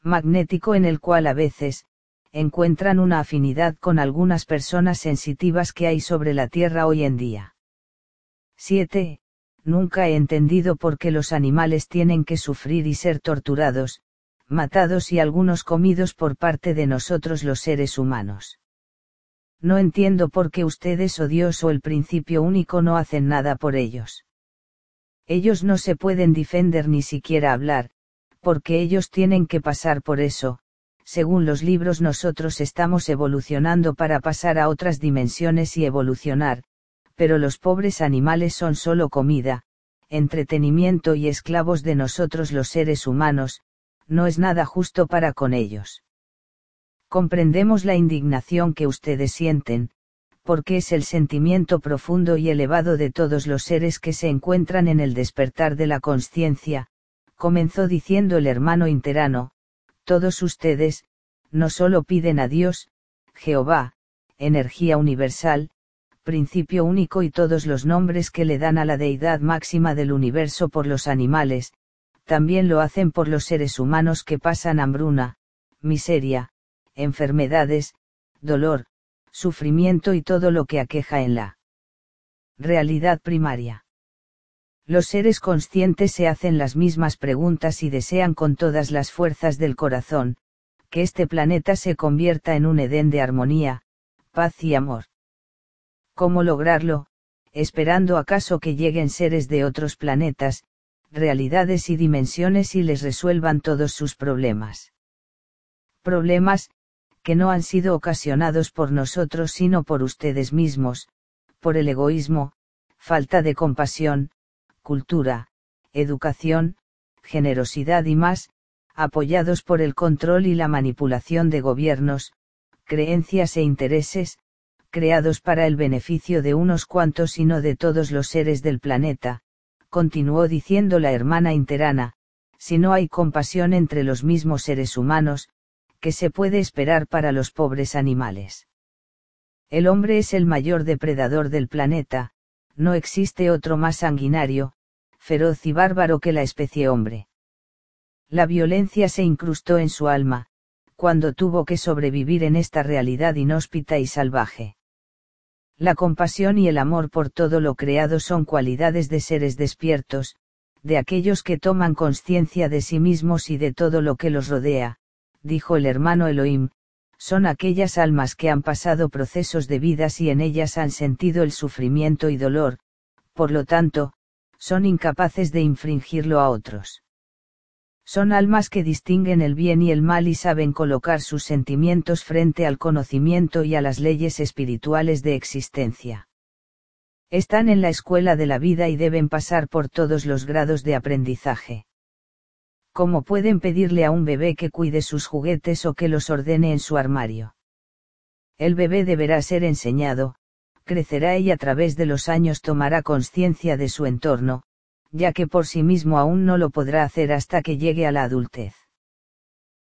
magnético en el cual a veces, encuentran una afinidad con algunas personas sensitivas que hay sobre la Tierra hoy en día. 7. Nunca he entendido por qué los animales tienen que sufrir y ser torturados, matados y algunos comidos por parte de nosotros los seres humanos. No entiendo por qué ustedes o Dios o el principio único no hacen nada por ellos. Ellos no se pueden defender ni siquiera hablar, porque ellos tienen que pasar por eso. Según los libros nosotros estamos evolucionando para pasar a otras dimensiones y evolucionar, pero los pobres animales son solo comida, entretenimiento y esclavos de nosotros los seres humanos, no es nada justo para con ellos. Comprendemos la indignación que ustedes sienten, porque es el sentimiento profundo y elevado de todos los seres que se encuentran en el despertar de la consciencia, comenzó diciendo el hermano interano, todos ustedes, no solo piden a Dios, Jehová, energía universal, principio único y todos los nombres que le dan a la deidad máxima del universo por los animales, también lo hacen por los seres humanos que pasan hambruna, miseria, enfermedades, dolor, sufrimiento y todo lo que aqueja en la realidad primaria. Los seres conscientes se hacen las mismas preguntas y desean con todas las fuerzas del corazón, que este planeta se convierta en un Edén de armonía, paz y amor. ¿Cómo lograrlo? Esperando acaso que lleguen seres de otros planetas, realidades y dimensiones y les resuelvan todos sus problemas. Problemas, que no han sido ocasionados por nosotros sino por ustedes mismos, por el egoísmo, falta de compasión, cultura, educación, generosidad y más, apoyados por el control y la manipulación de gobiernos, creencias e intereses, creados para el beneficio de unos cuantos y no de todos los seres del planeta, continuó diciendo la hermana interana, si no hay compasión entre los mismos seres humanos, ¿qué se puede esperar para los pobres animales? El hombre es el mayor depredador del planeta, no existe otro más sanguinario, feroz y bárbaro que la especie hombre. La violencia se incrustó en su alma, cuando tuvo que sobrevivir en esta realidad inhóspita y salvaje. La compasión y el amor por todo lo creado son cualidades de seres despiertos, de aquellos que toman conciencia de sí mismos y de todo lo que los rodea, dijo el hermano Elohim, son aquellas almas que han pasado procesos de vidas y en ellas han sentido el sufrimiento y dolor, por lo tanto, son incapaces de infringirlo a otros. Son almas que distinguen el bien y el mal y saben colocar sus sentimientos frente al conocimiento y a las leyes espirituales de existencia. Están en la escuela de la vida y deben pasar por todos los grados de aprendizaje. ¿Cómo pueden pedirle a un bebé que cuide sus juguetes o que los ordene en su armario? El bebé deberá ser enseñado, crecerá y a través de los años tomará conciencia de su entorno, ya que por sí mismo aún no lo podrá hacer hasta que llegue a la adultez.